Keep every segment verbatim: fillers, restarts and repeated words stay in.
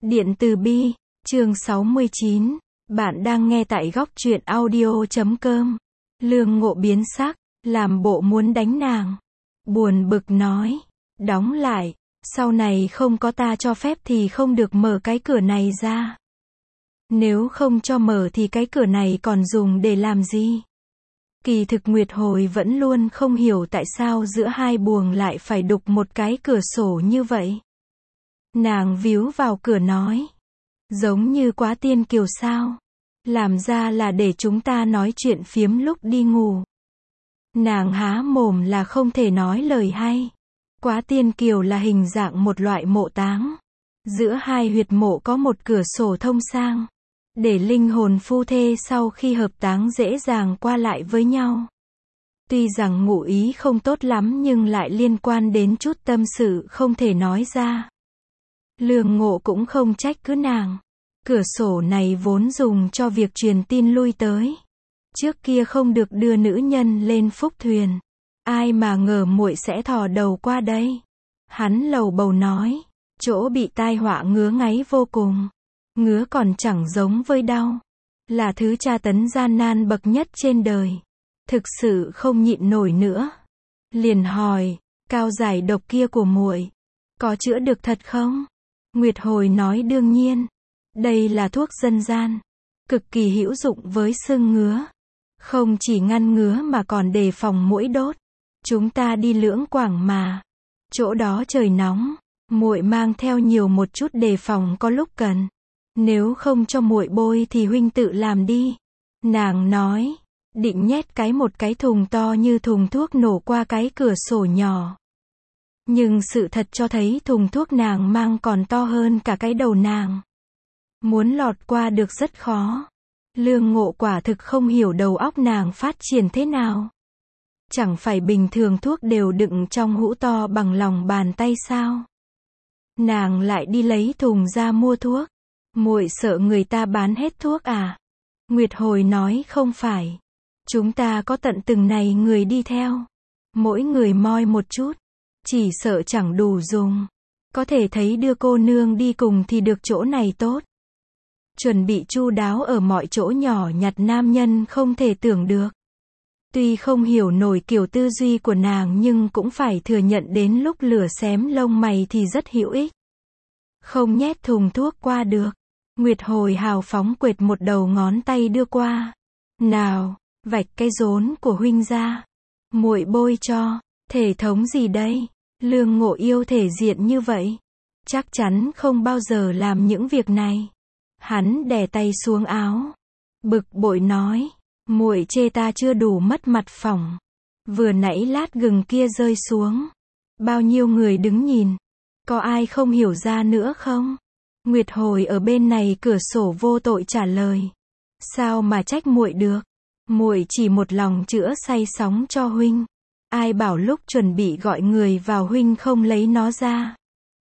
Điện từ bi, chương sáu mươi chín. Bạn đang nghe tại góc truyện audio chấm com. Lương Ngộ biến sắc, làm bộ muốn đánh nàng. Buồn bực nói, đóng lại, sau này không có ta cho phép thì không được mở cái cửa này ra. Nếu không cho mở thì cái cửa này còn dùng để làm gì? Kỳ thực Nguyệt Hồi vẫn luôn không hiểu tại sao giữa hai buồng lại phải đục một cái cửa sổ như vậy. Nàng víu vào cửa nói, giống như Quá Tiên Kiều sao? Làm ra là để chúng ta nói chuyện phiếm lúc đi ngủ. Nàng há mồm là không thể nói lời hay. Quá Tiên Kiều là hình dạng một loại mộ táng. Giữa hai huyệt mộ có một cửa sổ thông sang, để linh hồn phu thê sau khi hợp táng dễ dàng qua lại với nhau. Tuy rằng ngụ ý không tốt lắm nhưng lại liên quan đến chút tâm sự không thể nói ra. Lương Ngộ cũng không trách cứ nàng. Cửa sổ này vốn dùng cho việc truyền tin lui tới. Trước kia không được đưa nữ nhân lên phúc thuyền. Ai mà ngờ muội sẽ thò đầu qua đây. Hắn lầu bầu nói, chỗ bị tai họa ngứa ngáy vô cùng. Ngứa còn chẳng giống với đau. Là thứ tra tấn gian nan bậc nhất trên đời. Thực sự không nhịn nổi nữa. Liền hỏi, cao giải độc kia của muội có chữa được thật không? Nguyệt Hồi nói đương nhiên. Đây là thuốc dân gian, cực kỳ hữu dụng với sưng ngứa. Không chỉ ngăn ngứa mà còn đề phòng muỗi đốt. Chúng ta đi Lưỡng Quảng mà. Chỗ đó trời nóng, muội mang theo nhiều một chút đề phòng có lúc cần. Nếu không cho muội bôi thì huynh tự làm đi. Nàng nói, định nhét cái một cái thùng to như thùng thuốc nổ qua cái cửa sổ nhỏ. Nhưng sự thật cho thấy thùng thuốc nàng mang còn to hơn cả cái đầu nàng. Muốn lọt qua được rất khó. Lương Ngộ quả thực không hiểu đầu óc nàng phát triển thế nào. Chẳng phải bình thường thuốc đều đựng trong hũ to bằng lòng bàn tay sao? Nàng lại đi lấy thùng ra mua thuốc. Muội sợ người ta bán hết thuốc à? Nguyệt Hồi nói không phải. Chúng ta có tận từng này người đi theo. Mỗi người moi một chút. Chỉ sợ chẳng đủ dùng. Có thể thấy đưa cô nương đi cùng thì được chỗ này tốt. Chuẩn bị chu đáo ở mọi chỗ nhỏ nhặt nam nhân không thể tưởng được. Tuy không hiểu nổi kiểu tư duy của nàng nhưng cũng phải thừa nhận đến lúc lửa xém lông mày thì rất hữu ích. Không nhét thùng thuốc qua được. Nguyệt Hồi hào phóng quệt một đầu ngón tay đưa qua. Nào, vạch cái rốn của huynh ra. Muội bôi cho. Thể thống gì đây? Lương Ngộ yêu thể diện như vậy. Chắc chắn không bao giờ làm những việc này. Hắn đè tay xuống áo. Bực bội nói. Muội chê ta chưa đủ mất mặt phỏng. Vừa nãy lát gừng kia rơi xuống. Bao nhiêu người đứng nhìn. Có ai không hiểu ra nữa không? Nguyệt Hồi ở bên này cửa sổ vô tội trả lời. Sao mà trách muội được? Muội chỉ một lòng chữa say sóng cho huynh. Ai bảo lúc chuẩn bị gọi người vào huynh không lấy nó ra?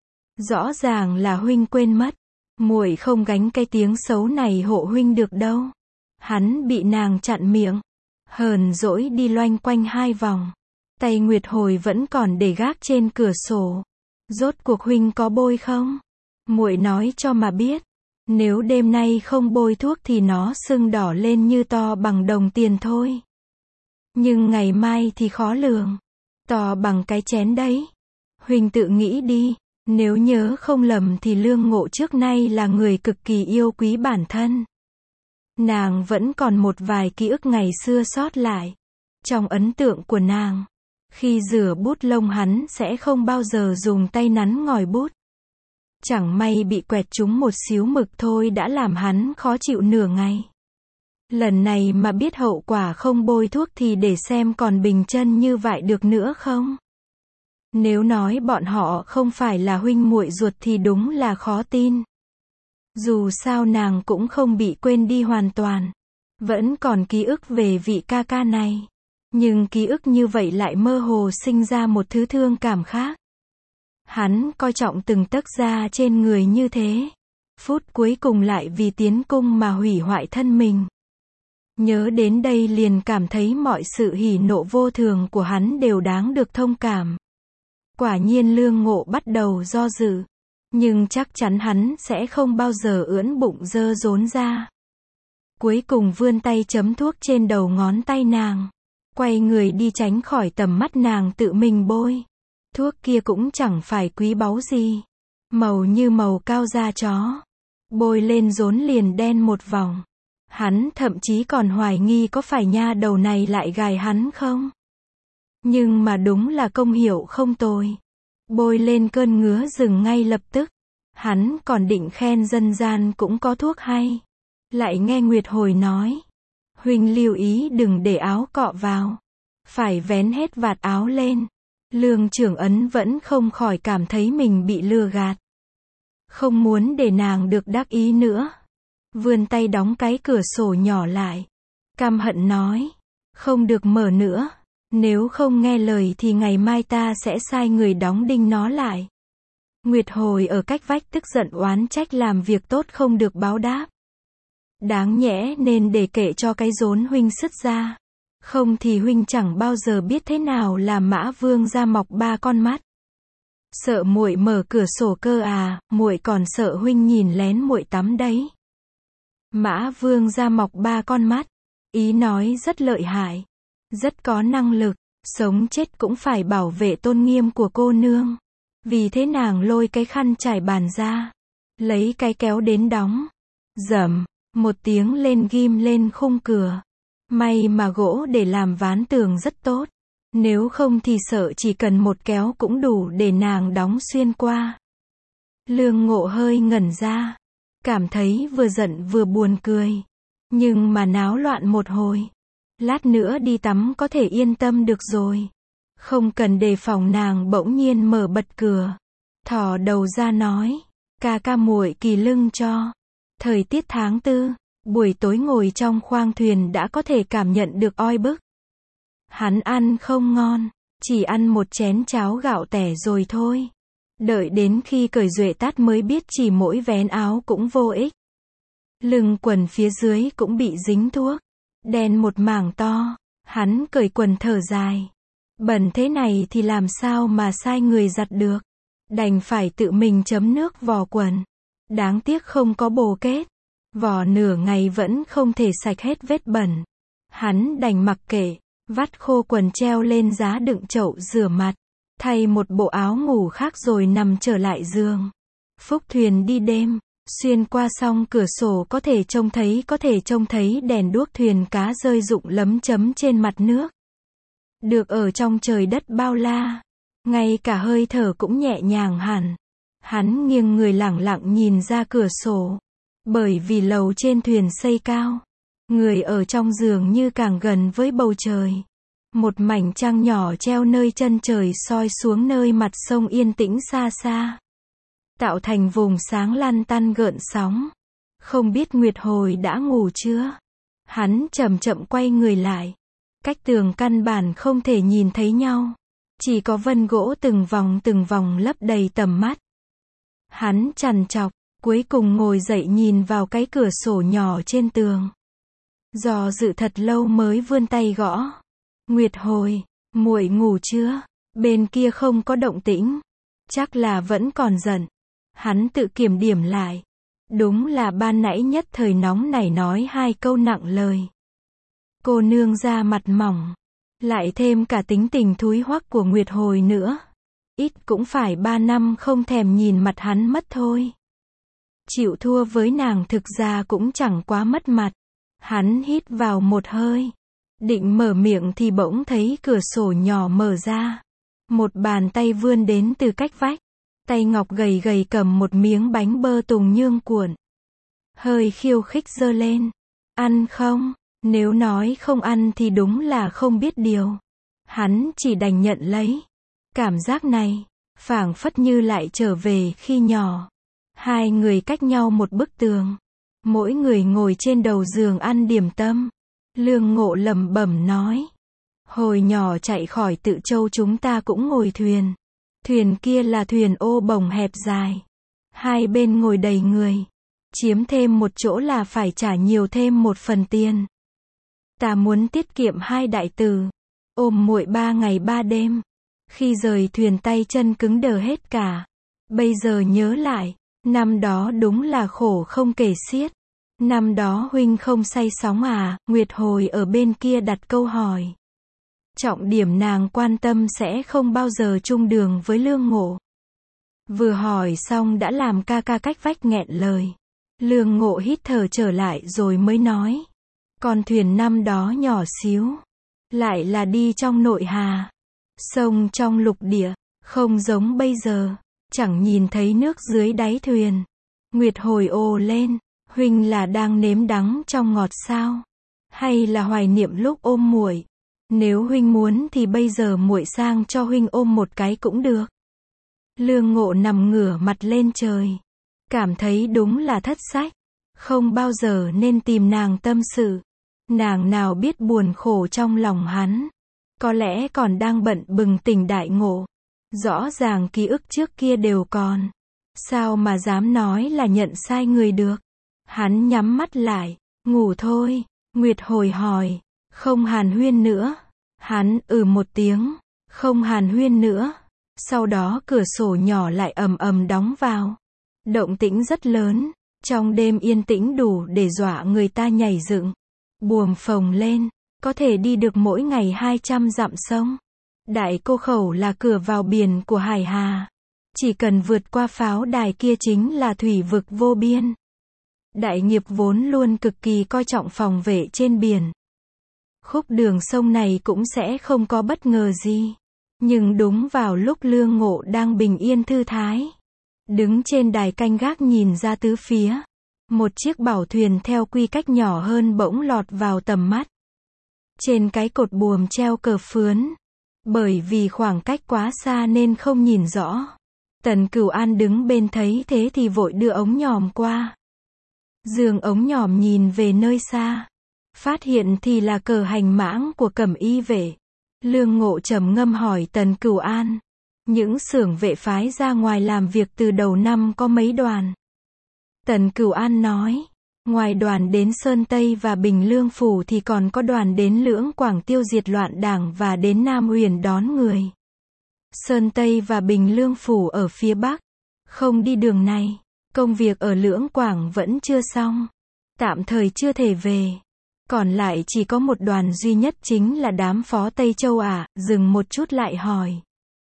Rõ ràng là huynh quên mất. Muội không gánh cái tiếng xấu này hộ huynh được đâu. Hắn bị nàng chặn miệng. Hờn dỗi đi loanh quanh hai vòng. Tay Nguyệt Hồi vẫn còn để gác trên cửa sổ. Rốt cuộc huynh có bôi không? Muội nói cho mà biết. Nếu đêm nay không bôi thuốc thì nó sưng đỏ lên như to bằng đồng tiền thôi. Nhưng ngày mai thì khó lường. To bằng cái chén đấy. Huynh tự nghĩ đi. Nếu nhớ không lầm thì Lương Ngộ trước nay là người cực kỳ yêu quý bản thân. Nàng vẫn còn một vài ký ức ngày xưa sót lại. Trong ấn tượng của nàng, khi rửa bút lông hắn sẽ không bao giờ dùng tay nắn ngòi bút. Chẳng may bị quẹt trúng một xíu mực thôi đã làm hắn khó chịu nửa ngày. Lần này mà biết hậu quả không bôi thuốc thì để xem còn bình chân như vậy được nữa không? Nếu nói bọn họ không phải là huynh muội ruột thì đúng là khó tin. Dù sao nàng cũng không bị quên đi hoàn toàn. Vẫn còn ký ức về vị ca ca này. Nhưng ký ức như vậy lại mơ hồ sinh ra một thứ thương cảm khác. Hắn coi trọng từng tấc da trên người như thế. Phút cuối cùng lại vì tiến cung mà hủy hoại thân mình. Nhớ đến đây liền cảm thấy mọi sự hỉ nộ vô thường của hắn đều đáng được thông cảm. Quả nhiên Lương Ngộ bắt đầu do dự. Nhưng chắc chắn hắn sẽ không bao giờ ưỡn bụng dơ rốn ra. Cuối cùng vươn tay chấm thuốc trên đầu ngón tay nàng. Quay người đi tránh khỏi tầm mắt nàng tự mình bôi. Thuốc kia cũng chẳng phải quý báu gì. Màu như màu cao da chó. Bôi lên rốn liền đen một vòng. Hắn thậm chí còn hoài nghi có phải nha đầu này lại gài hắn không? Nhưng mà đúng là công hiệu không tồi. Bôi lên cơn ngứa dừng ngay lập tức. Hắn còn định khen dân gian cũng có thuốc hay. Lại nghe Nguyệt Hồi nói. Huynh lưu ý đừng để áo cọ vào. Phải vén hết vạt áo lên. Lương Trưởng Ấn vẫn không khỏi cảm thấy mình bị lừa gạt. Không muốn để nàng được đắc ý nữa. Vươn tay đóng cái cửa sổ nhỏ lại. Căm hận nói. Không được mở nữa. Nếu không nghe lời thì ngày mai ta sẽ sai người đóng đinh nó lại. Nguyệt Hồi ở cách vách tức giận oán trách làm việc tốt không được báo đáp. Đáng nhẽ nên để kệ cho cái rốn huynh sứt ra. Không thì huynh chẳng bao giờ biết thế nào là Mã Vương ra mọc ba con mắt. Sợ muội mở cửa sổ cơ à, muội còn sợ huynh nhìn lén muội tắm đấy. Mã Vương ra mọc ba con mắt. Ý nói rất lợi hại. Rất có năng lực. Sống chết cũng phải bảo vệ tôn nghiêm của cô nương. Vì thế nàng lôi cái khăn trải bàn ra. Lấy cái kéo đến đóng. Dầm. Một tiếng lên ghim lên khung cửa. May mà gỗ để làm ván tường rất tốt. Nếu không thì sợ chỉ cần một kéo cũng đủ để nàng đóng xuyên qua. Lương Ngộ hơi ngẩn ra. Cảm thấy vừa giận vừa buồn cười. Nhưng mà náo loạn một hồi. Lát nữa đi tắm có thể yên tâm được rồi. Không cần đề phòng nàng bỗng nhiên mở bật cửa. Thò đầu ra nói. Ca ca muội kỳ lưng cho. Thời tiết tháng tư. Buổi tối ngồi trong khoang thuyền đã có thể cảm nhận được oi bức. Hắn ăn không ngon. Chỉ ăn một chén cháo gạo tẻ rồi thôi. Đợi đến khi cởi duệ tát mới biết chỉ mỗi vén áo cũng vô ích. Lưng quần phía dưới cũng bị dính thuốc. Đen một mảng to. Hắn cởi quần thở dài. Bẩn thế này thì làm sao mà sai người giặt được. Đành phải tự mình chấm nước vò quần. Đáng tiếc không có bồ kết. Vò nửa ngày vẫn không thể sạch hết vết bẩn. Hắn đành mặc kệ. Vắt khô quần treo lên giá đựng chậu rửa mặt. Thay một bộ áo ngủ khác rồi nằm trở lại giường. Phúc thuyền đi đêm. Xuyên qua song cửa sổ có thể trông thấy có thể trông thấy đèn đuốc thuyền cá rơi rụng lấm chấm trên mặt nước. Được ở trong trời đất bao la. Ngay cả hơi thở cũng nhẹ nhàng hẳn. Hắn nghiêng người lẳng lặng nhìn ra cửa sổ. Bởi vì lầu trên thuyền xây cao. Người ở trong giường như càng gần với bầu trời. Một mảnh trăng nhỏ treo nơi chân trời soi xuống nơi mặt sông yên tĩnh xa xa. Tạo thành vùng sáng lăn tăn gợn sóng. Không biết Nguyệt Hồi đã ngủ chưa? Hắn chậm chậm quay người lại. Cách tường căn bản không thể nhìn thấy nhau. Chỉ có vân gỗ từng vòng từng vòng lấp đầy tầm mắt. Hắn trằn trọc, cuối cùng ngồi dậy nhìn vào cái cửa sổ nhỏ trên tường. Do dự thật lâu mới vươn tay gõ. Nguyệt Hồi, muội ngủ chưa? Bên kia không có động tĩnh. Chắc là vẫn còn giận. Hắn tự kiểm điểm lại. Đúng là ban nãy nhất thời nóng nảy nói hai câu nặng lời. Cô nương da mặt mỏng. Lại thêm cả tính tình thúi hoắc của Nguyệt Hồi nữa. Ít cũng phải ba năm không thèm nhìn mặt hắn mất thôi. Chịu thua với nàng thực ra cũng chẳng quá mất mặt. Hắn hít vào một hơi. Định mở miệng thì bỗng thấy cửa sổ nhỏ mở ra. Một bàn tay vươn đến từ cách vách. Tay ngọc gầy gầy cầm một miếng bánh bơ tùng nhương cuộn. Hơi khiêu khích giơ lên. Ăn không? Nếu nói không ăn thì đúng là không biết điều. Hắn chỉ đành nhận lấy. Cảm giác này, phảng phất như lại trở về khi nhỏ. Hai người cách nhau một bức tường. Mỗi người ngồi trên đầu giường ăn điểm tâm. Lương Ngộ lẩm bẩm nói. Hồi nhỏ chạy khỏi Tự Châu chúng ta cũng ngồi thuyền. Thuyền kia là thuyền ô bồng hẹp dài. Hai bên ngồi đầy người. Chiếm thêm một chỗ là phải trả nhiều thêm một phần tiền. Ta muốn tiết kiệm hai đại từ. Ôm muội ba ngày ba đêm. Khi rời thuyền tay chân cứng đờ hết cả. Bây giờ nhớ lại, năm đó đúng là khổ không kể xiết. Năm đó huynh không say sóng à? Nguyệt Hồi ở bên kia đặt câu hỏi. Trọng điểm nàng quan tâm sẽ không bao giờ chung đường với Lương Ngộ. Vừa hỏi xong đã làm ca ca cách vách nghẹn lời. Lương Ngộ hít thở trở lại rồi mới nói. Con thuyền năm đó nhỏ xíu. Lại là đi trong nội hà. Sông trong lục địa. Không giống bây giờ. Chẳng nhìn thấy nước dưới đáy thuyền. Nguyệt Hồi ồ lên. Huynh là đang nếm đắng trong ngọt sao? Hay là hoài niệm lúc ôm muội? Nếu huynh muốn thì bây giờ muội sang cho huynh ôm một cái cũng được. Lương Ngộ nằm ngửa mặt lên trời. Cảm thấy đúng là thất sách. Không bao giờ nên tìm nàng tâm sự. Nàng nào biết buồn khổ trong lòng hắn. Có lẽ còn đang bận bừng tỉnh đại ngộ. Rõ ràng ký ức trước kia đều còn. Sao mà dám nói là nhận sai người được. Hắn nhắm mắt lại. Ngủ thôi. Nguyệt Hồi hỏi. Không hàn huyên nữa. Hắn ừ một tiếng. Không hàn huyên nữa. Sau đó cửa sổ nhỏ lại ầm ầm đóng vào. Động tĩnh rất lớn. Trong đêm yên tĩnh đủ để dọa người ta nhảy dựng. Buồm phồng lên. Có thể đi được mỗi ngày hai trăm dặm sông. Đại Cô Khẩu là cửa vào biển của Hải Hà. Chỉ cần vượt qua pháo đài kia chính là thủy vực vô biên. Đại Nghiệp vốn luôn cực kỳ coi trọng phòng vệ trên biển. Khúc đường sông này cũng sẽ không có bất ngờ gì. Nhưng đúng vào lúc Lương Ngộ đang bình yên thư thái. Đứng trên đài canh gác nhìn ra tứ phía. Một chiếc bảo thuyền theo quy cách nhỏ hơn bỗng lọt vào tầm mắt. Trên cái cột buồm treo cờ phướn. Bởi vì khoảng cách quá xa nên không nhìn rõ. Tần Cửu An đứng bên thấy thế thì vội đưa ống nhòm qua. Dương ống nhòm nhìn về nơi xa. Phát hiện thì là cờ hành mãng của Cẩm Y vệ. Lương Ngộ trầm ngâm hỏi Tần Cửu An. Những xưởng vệ phái ra ngoài làm việc từ đầu năm có mấy đoàn? Tần Cửu An nói. Ngoài đoàn đến Sơn Tây và Bình Lương Phủ thì còn có đoàn đến Lưỡng Quảng tiêu diệt loạn đảng và đến Nam Huyền đón người. Sơn Tây và Bình Lương Phủ ở phía Bắc. Không đi đường này. Công việc ở Lưỡng Quảng vẫn chưa xong. Tạm thời chưa thể về. Còn lại chỉ có một đoàn duy nhất chính là đám phó Tây Châu à? Dừng một chút lại hỏi.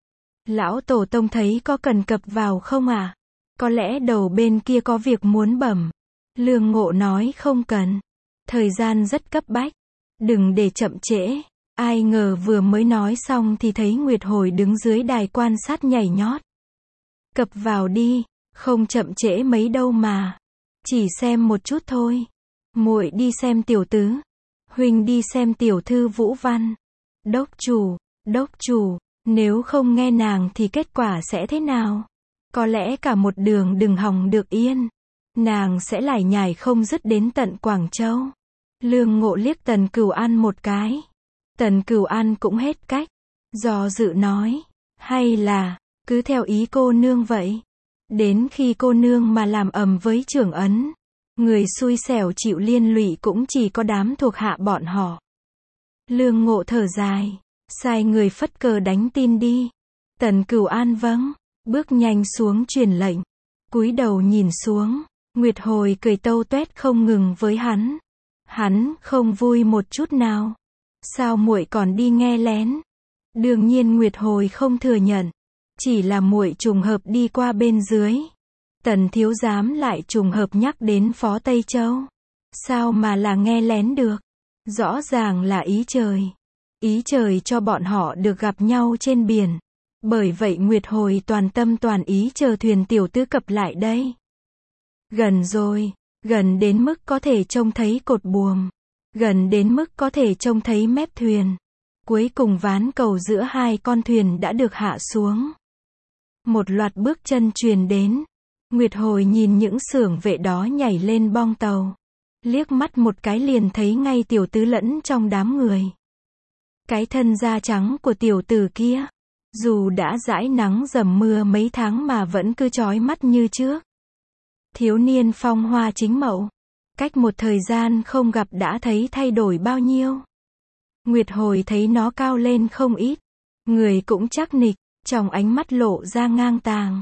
Lão Tổ Tông thấy có cần cập vào không à? Có lẽ đầu bên kia có việc muốn bẩm. Lương Ngộ nói không cần. Thời gian rất cấp bách. Đừng để chậm trễ. Ai ngờ vừa mới nói xong thì thấy Nguyệt Hồi đứng dưới đài quan sát nhảy nhót. Cập vào đi. Không chậm trễ mấy đâu mà. Chỉ xem một chút thôi. Muội đi xem tiểu tứ. Huynh đi xem tiểu thư Vũ Văn. Đốc chủ, đốc chủ, nếu không nghe nàng thì kết quả sẽ thế nào? Có lẽ cả một đường đừng hòng được yên. Nàng sẽ lải nhải không dứt đến tận Quảng Châu. Lương Ngộ liếc Tần Cửu An một cái. Tần Cửu An cũng hết cách. Do dự nói. Hay là, cứ theo ý cô nương vậy. Đến khi cô nương mà làm ầm với trưởng ấn. Người xui xẻo chịu liên lụy cũng chỉ có đám thuộc hạ bọn họ. Lương Ngộ thở dài. Sai người phất cờ đánh tin đi. Tần Cửu An vâng. Bước nhanh xuống truyền lệnh. Cúi đầu nhìn xuống. Nguyệt Hồi cười tâu tuét không ngừng với hắn. Hắn không vui một chút nào. Sao muội còn đi nghe lén? Đương nhiên Nguyệt Hồi không thừa nhận. Chỉ là muội trùng hợp đi qua bên dưới. Tần thiếu giám lại trùng hợp nhắc đến Phó Tây Châu. Sao mà là nghe lén được? Rõ ràng là ý trời. Ý trời cho bọn họ được gặp nhau trên biển. Bởi vậy Nguyệt Hồi toàn tâm toàn ý chờ thuyền tiểu tứ cập lại đây. Gần rồi, gần đến mức có thể trông thấy cột buồm. Gần đến mức có thể trông thấy mép thuyền. Cuối cùng ván cầu giữa hai con thuyền đã được hạ xuống. Một loạt bước chân truyền đến. Nguyệt Hồi nhìn những xưởng vệ đó nhảy lên bong tàu. Liếc mắt một cái liền thấy ngay tiểu tứ lẫn trong đám người. Cái thân da trắng của tiểu tử kia. Dù đã dãi nắng dầm mưa mấy tháng mà vẫn cứ chói mắt như trước. Thiếu niên phong hoa chính mậu. Cách một thời gian không gặp đã thấy thay đổi bao nhiêu. Nguyệt Hồi thấy nó cao lên không ít. Người cũng chắc nịch, trong ánh mắt lộ ra ngang tàng.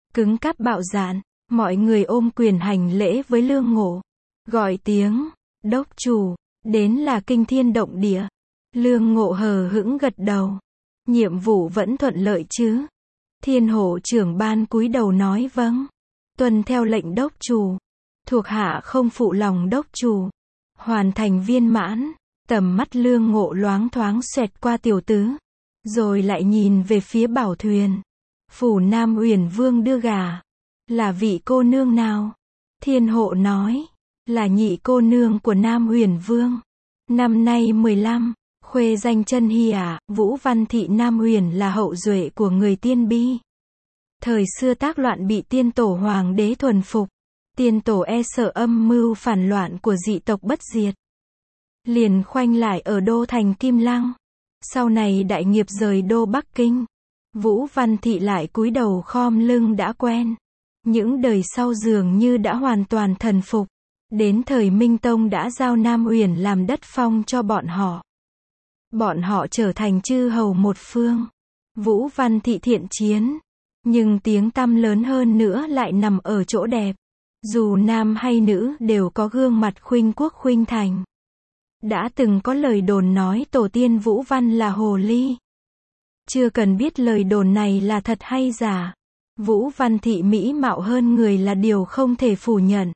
cứng cáp bạo dạn, mọi người ôm quyền hành lễ với Lương Ngộ, gọi tiếng, đốc chủ, đến là kinh thiên động địa. Lương Ngộ hờ hững gật đầu, nhiệm vụ vẫn thuận lợi chứ? Thiên Hổ trưởng ban cúi đầu nói vâng, tuân theo lệnh đốc chủ, thuộc hạ không phụ lòng đốc chủ, hoàn thành viên mãn. Tầm mắt Lương Ngộ loáng thoáng xoẹt qua tiểu tứ, rồi lại nhìn về phía Bảo Thuyền. Phủ Nam Uyển Vương đưa gả, là vị cô nương nào? Thiên Hộ nói, là nhị cô nương của Nam Uyển Vương, năm nay mười lăm, khuê danh Chân Hy ả. Vũ Văn thị Nam Uyển là hậu duệ của người Tiên Bi. Thời xưa tác loạn bị tiên tổ hoàng đế thuần phục, tiên tổ e sợ âm mưu phản loạn của dị tộc bất diệt, liền khoanh lại ở đô thành Kim Lăng. Sau này đại nghiệp rời đô Bắc Kinh, Vũ Văn thị lại cúi đầu khom lưng đã quen. Những đời sau dường như đã hoàn toàn thần phục. Đến thời Minh Tông đã giao Nam Uyển làm đất phong cho bọn họ. Bọn họ trở thành chư hầu một phương. Vũ Văn thị thiện chiến, nhưng tiếng tăm lớn hơn nữa lại nằm ở chỗ đẹp. Dù nam hay nữ đều có gương mặt khuynh quốc khuynh thành. Đã từng có lời đồn nói tổ tiên Vũ Văn là hồ ly. Chưa cần biết lời đồn này là thật hay giả. Vũ Văn thị mỹ mạo hơn người là điều không thể phủ nhận.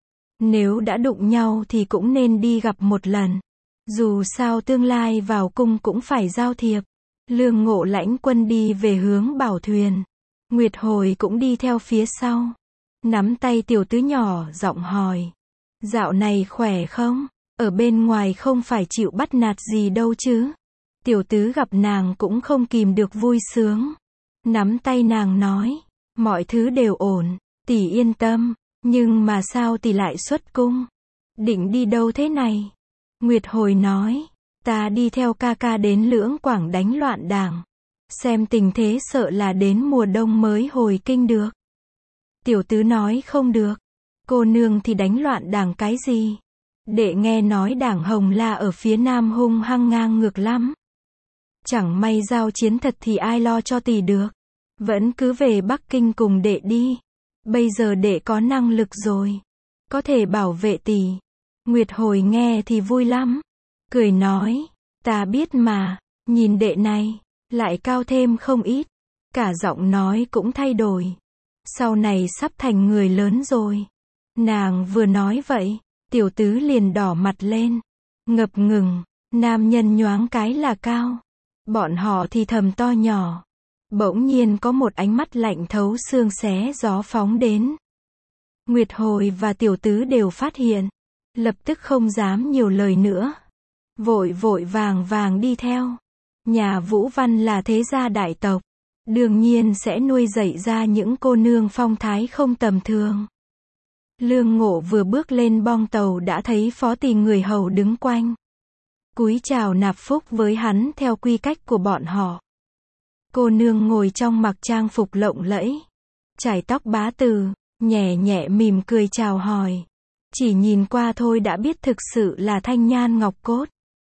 Nếu đã đụng nhau thì cũng nên đi gặp một lần. Dù sao tương lai vào cung cũng phải giao thiệp. Lương Ngộ lãnh quân đi về hướng Bảo Thuyền. Nguyệt Hồi cũng đi theo phía sau. Nắm tay tiểu tứ nhỏ giọng hỏi. Dạo này khỏe không? Ở bên ngoài không phải chịu bắt nạt gì đâu chứ? Tiểu tứ gặp nàng cũng không kìm được vui sướng. Nắm tay nàng nói. Mọi thứ đều ổn, tỷ yên tâm. Nhưng mà sao tỷ lại xuất cung? Định đi đâu thế này? Nguyệt Hồi nói. Ta đi theo ca ca đến Lưỡng Quảng đánh loạn đảng. Xem tình thế sợ là đến mùa đông mới hồi kinh được. Tiểu tứ nói không được. Cô nương thì đánh loạn đảng cái gì? Đệ nghe nói đảng Hồng La ở phía nam hung hăng ngang ngược lắm. Chẳng may giao chiến thật thì ai lo cho tỷ được. Vẫn cứ về Bắc Kinh cùng đệ đi. Bây giờ đệ có năng lực rồi. Có thể bảo vệ tỷ. Nguyệt Hồi nghe thì vui lắm. Cười nói. Ta biết mà. Nhìn đệ này. Lại cao thêm không ít. Cả giọng nói cũng thay đổi. Sau này sắp thành người lớn rồi. Nàng vừa nói vậy. Tiểu tứ liền đỏ mặt lên. Ngập ngừng. Nam nhân nhoáng cái là cao. Bọn họ thì thầm to nhỏ. Bỗng nhiên có một ánh mắt lạnh thấu xương xé gió phóng đến. Nguyệt Hồi và tiểu tứ đều phát hiện. Lập tức không dám nhiều lời nữa. Vội vội vàng vàng đi theo. Nhà Vũ Văn là thế gia đại tộc. Đương nhiên sẽ nuôi dạy ra những cô nương phong thái không tầm thường. Lương Ngộ vừa bước lên bong tàu đã thấy phó tỳ người hầu đứng quanh. Cúi chào nạp phúc với hắn theo quy cách của bọn họ. Cô nương ngồi trong mặc trang phục lộng lẫy. Chải tóc bá từ, nhẹ nhẹ mỉm cười chào hỏi. Chỉ nhìn qua thôi đã biết thực sự là thanh nhan ngọc cốt.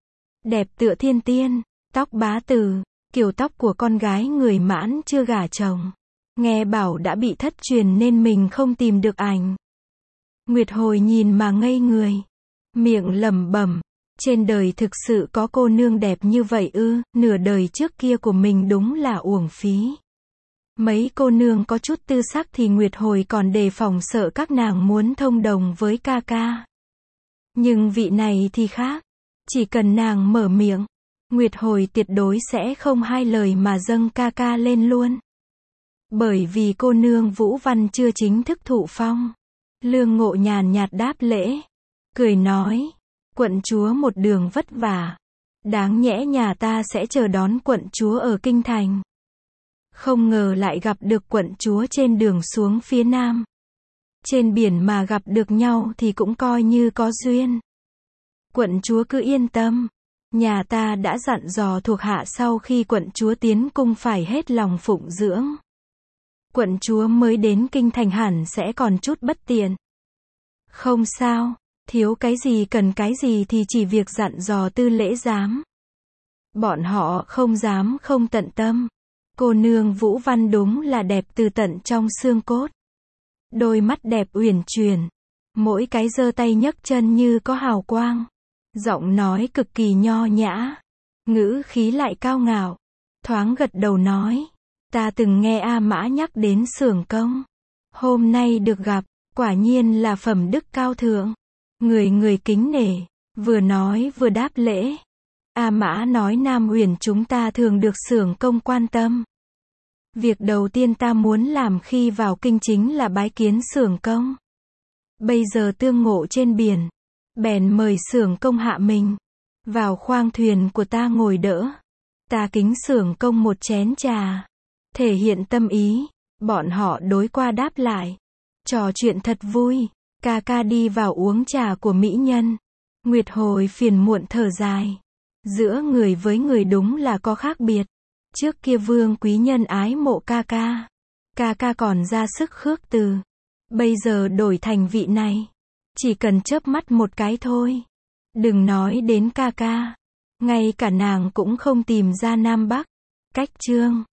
Đẹp tựa thiên tiên, tóc bá từ, kiểu tóc của con gái người Mãn chưa gả chồng. Nghe bảo đã bị thất truyền nên mình không tìm được ảnh. Nguyệt Hồi nhìn mà ngây người. Miệng lẩm bẩm. Trên đời thực sự có cô nương đẹp như vậy ư? Nửa đời trước kia của mình đúng là uổng phí. Mấy cô nương có chút tư sắc thì Nguyệt Hồi còn đề phòng sợ các nàng muốn thông đồng với ca ca. Nhưng vị này thì khác. Chỉ cần nàng mở miệng, Nguyệt Hồi tuyệt đối sẽ không hai lời mà dâng ca ca lên luôn. Bởi vì cô nương Vũ Văn chưa chính thức thụ phong. Lương Ngộ nhàn nhạt đáp lễ. Cười nói. Quận chúa một đường vất vả. Đáng nhẽ nhà ta sẽ chờ đón quận chúa ở Kinh Thành. Không ngờ lại gặp được quận chúa trên đường xuống phía nam. Trên biển mà gặp được nhau thì cũng coi như có duyên. Quận chúa cứ yên tâm. Nhà ta đã dặn dò thuộc hạ sau khi quận chúa tiến cung phải hết lòng phụng dưỡng. Quận chúa mới đến Kinh Thành hẳn sẽ còn chút bất tiện. Không sao. Thiếu cái gì cần cái gì thì chỉ việc dặn dò tư lễ giám. Bọn họ không dám không tận tâm. Cô nương Vũ Văn đúng là đẹp từ tận trong xương cốt. Đôi mắt đẹp uyển chuyển. Mỗi cái giơ tay nhấc chân như có hào quang. Giọng nói cực kỳ nho nhã. Ngữ khí lại cao ngạo. Thoáng gật đầu nói. Ta từng nghe A Mã nhắc đến xưởng công. Hôm nay được gặp, quả nhiên là phẩm đức cao thượng. Người người kính nể. Vừa nói vừa đáp lễ. A Mã nói Nam Uyển chúng ta thường được xưởng công quan tâm. Việc đầu tiên ta muốn làm khi vào kinh chính là bái kiến xưởng công. Bây giờ tương ngộ trên biển, bèn mời xưởng công hạ mình vào khoang thuyền của ta ngồi đỡ. Ta kính xưởng công một chén trà, thể hiện tâm ý. Bọn họ đối qua đáp lại, trò chuyện thật vui. Ca ca đi vào uống trà của mỹ nhân. Nguyệt hồi phiền muộn thở dài. Giữa người với người đúng là có khác biệt. Trước kia Vương quý nhân ái mộ ca ca. Ca ca còn ra sức khước từ. Bây giờ đổi thành vị này. Chỉ cần chớp mắt một cái thôi. Đừng nói đến ca ca. Ngay cả nàng cũng không tìm ra Nam Bắc. Cách chương